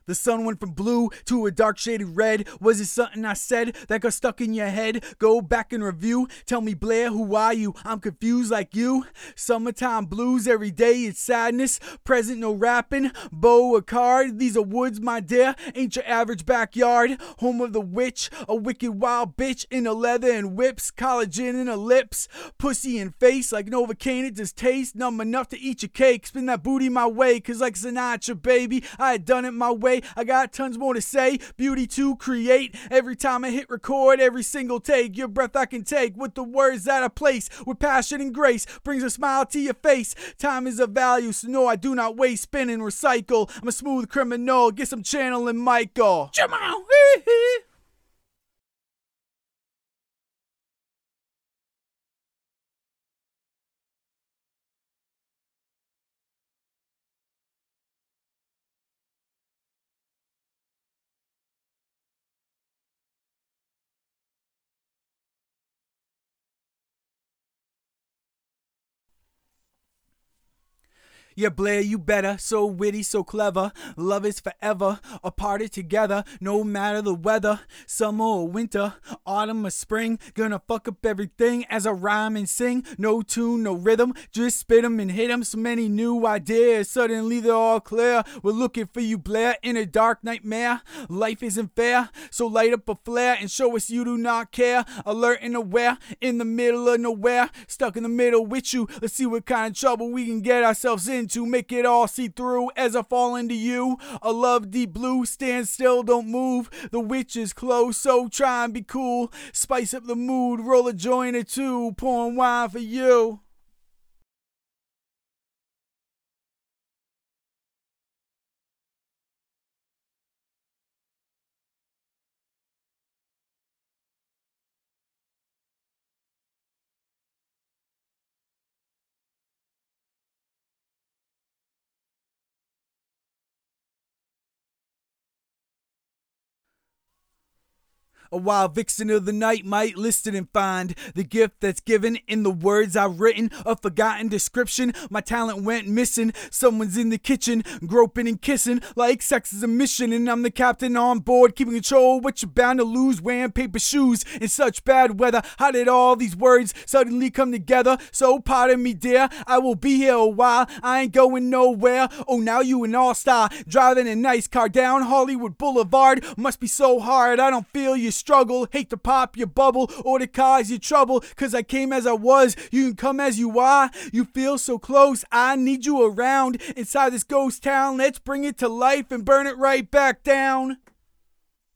The sun went from blue to a dark shaded red. Was it something I said that got stuck in your head? Go back and review. Tell me, Blair, who are you? I'm confused like you. Summertime blues, every day it's sadness. Present, no rapping. Bow a card. These are woods, my dear. Ain't your average backyard. Home of the witch. A wicked wild bitch in a leather and whips. Collagen in her lips. Pussy and face like Novocaine. It just tastes numb enough to eat your cake. Spin that booty my way. Cause like Sinatra, baby, I had done it my way. I got tons more to say, beauty to create. Every time I hit record, every single take, your breath I can take with the words that I place. With passion and grace, brings a smile to your face. Time is of value, so no, I do not waste. Spin and recycle. I'm a smooth criminal. Guess I'm channeling Michael. Jamal. Yeah, Blair, you better. So witty, so clever. Love is forever. Apart together, no matter the weather. Summer or winter, autumn or spring. Gonna fuck up everything as I rhyme and sing. No tune, no rhythm. Just spit 'em and hit 'em. So many new ideas. Suddenly they're all clear. We're looking for you, Blair, in a dark nightmare. Life isn't fair. So light up a flare and show us you do not care. Alert and aware. In the middle of nowhere. Stuck in the middle with you. Let's see what kind of trouble we can get ourselves in. To make it all see through as I fall into you. A love deep blue, stand still, don't move. The witch is close, so try and be cool. Spice up the mood, roll a joint or two, pouring wine for you. A wild vixen of the night might listen and find the gift that's given in the words I've written. A forgotten description, my talent went missing. Someone's in the kitchen, groping and kissing like sex is a mission. And I'm the captain on board, keeping control. What you're bound to lose, wearing paper shoes in such bad weather. How did all these words suddenly come together? So pardon me, dear, I will be here a while. I ain't going nowhere. Oh, now you an all-star, driving a nice car down Hollywood Boulevard. Must be so hard, I don't feel your struggle. Hate to pop your bubble or to cause you trouble. Cause I came as I was, you can come as you are. You feel so close, I need you around. Inside this ghost town, let's bring it to life and burn it right back down.